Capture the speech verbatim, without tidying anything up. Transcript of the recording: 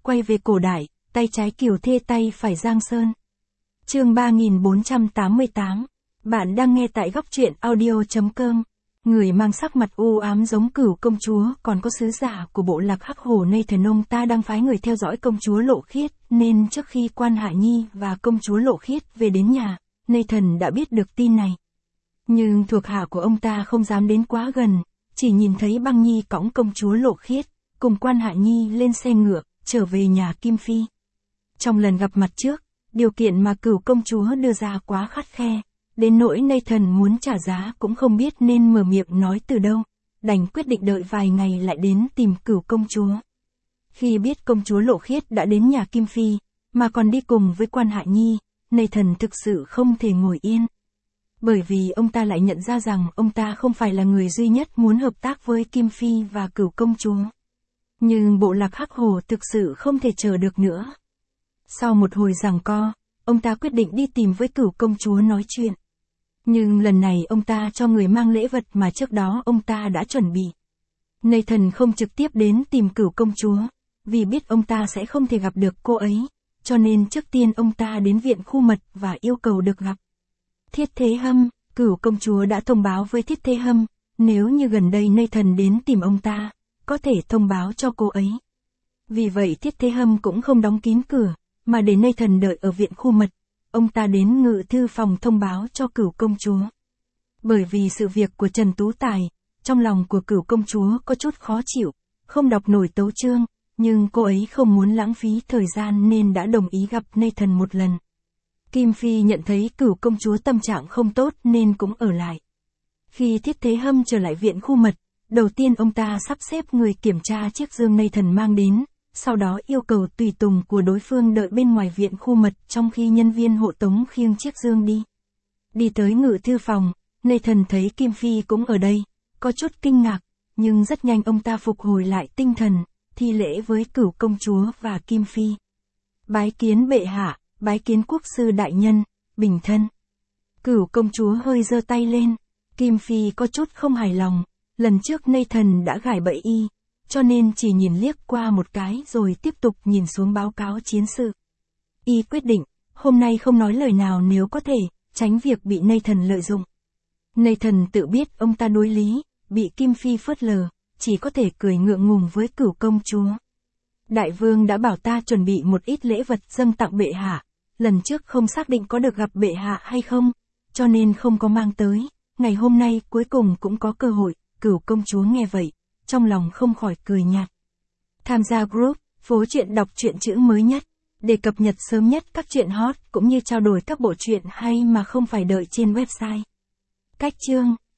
quay về cổ đại, tay trái Kiều Thê tay phải Giang Sơn. Chương ba nghìn bốn trăm tám mươi tám. Bạn đang nghe tại góc truyện audio chấm com. Người mang sắc mặt u ám giống Cửu công chúa, còn có sứ giả của bộ lạc Hắc Hổ Nathan, ông ta đang phái người theo dõi công chúa Lộ Khiết, nên trước khi Quan Hạ Nhi và công chúa Lộ Khiết về đến nhà, Nathan đã biết được tin này. Nhưng thuộc hạ của ông ta không dám đến quá gần, chỉ nhìn thấy Băng Nhi cõng công chúa Lộ Khiết, cùng Quan Hạ Nhi lên xe ngựa, trở về nhà Kim Phi. Trong lần gặp mặt trước, điều kiện mà Cửu công chúa đưa ra quá khắt khe, đến nỗi Nathan muốn trả giá cũng không biết nên mở miệng nói từ đâu, đành quyết định đợi vài ngày lại đến tìm Cửu công chúa. Khi biết công chúa Lộ Khiết đã đến nhà Kim Phi, mà còn đi cùng với Quan Hạ Nhi, Nathan thực sự không thể ngồi yên. Bởi vì ông ta lại nhận ra rằng ông ta không phải là người duy nhất muốn hợp tác với Kim Phi và Cửu công chúa. Nhưng bộ lạc Hắc Hổ thực sự không thể chờ được nữa. Sau một hồi giằng co, ông ta quyết định đi tìm với Cửu công chúa nói chuyện. Nhưng lần này ông ta cho người mang lễ vật mà trước đó ông ta đã chuẩn bị. Nathan không trực tiếp đến tìm Cửu công chúa, vì biết ông ta sẽ không thể gặp được cô ấy, cho nên trước tiên ông ta đến viện khu mật và yêu cầu được gặp Thiết Thế Hâm. Cửu công chúa đã thông báo với Thiết Thế Hâm, nếu như gần đây Nathan đến tìm ông ta, có thể thông báo cho cô ấy. Vì vậy Thiết Thế Hâm cũng không đóng kín cửa, mà để Nathan đợi ở viện khu mật. Ông ta đến ngự thư phòng thông báo cho Cửu công chúa. Bởi vì sự việc của Trần Tú Tài, trong lòng của Cửu công chúa có chút khó chịu, không đọc nổi tấu chương, nhưng cô ấy không muốn lãng phí thời gian nên đã đồng ý gặp Nathan một lần. Kim Phi nhận thấy Cửu công chúa tâm trạng không tốt nên cũng ở lại. Khi Thiết Thế Hâm trở lại viện khu mật, đầu tiên ông ta sắp xếp người kiểm tra chiếc dương Nathan mang đến, sau đó yêu cầu tùy tùng của đối phương đợi bên ngoài viện khu mật trong khi nhân viên hộ tống khiêng chiếc dương đi. Đi tới ngự thư phòng, Nathan thấy Kim Phi cũng ở đây, có chút kinh ngạc, nhưng rất nhanh ông ta phục hồi lại tinh thần, thi lễ với Cửu công chúa và Kim Phi. Bái kiến bệ hạ, bái kiến quốc sư đại nhân, bình thân. Cửu công chúa hơi giơ tay lên, Kim Phi có chút không hài lòng, lần trước Nathan đã gài bẫy y, cho nên chỉ nhìn liếc qua một cái rồi tiếp tục nhìn xuống báo cáo chiến sự. Y quyết định, hôm nay không nói lời nào nếu có thể, tránh việc bị Nathan lợi dụng. Nathan tự biết ông ta đối lý, bị Kim Phi phớt lờ, chỉ có thể cười ngượng ngùng với Cửu công chúa. Đại vương đã bảo ta chuẩn bị một ít lễ vật dâng tặng bệ hạ, lần trước không xác định có được gặp bệ hạ hay không, cho nên không có mang tới, ngày hôm nay cuối cùng cũng có cơ hội. Cửu công chúa nghe vậy, trong lòng không khỏi cười nhạt. Tham gia group, phố truyện đọc truyện chữ mới nhất, để cập nhật sớm nhất các truyện hot cũng như trao đổi các bộ truyện hay mà không phải đợi trên website. Cách chương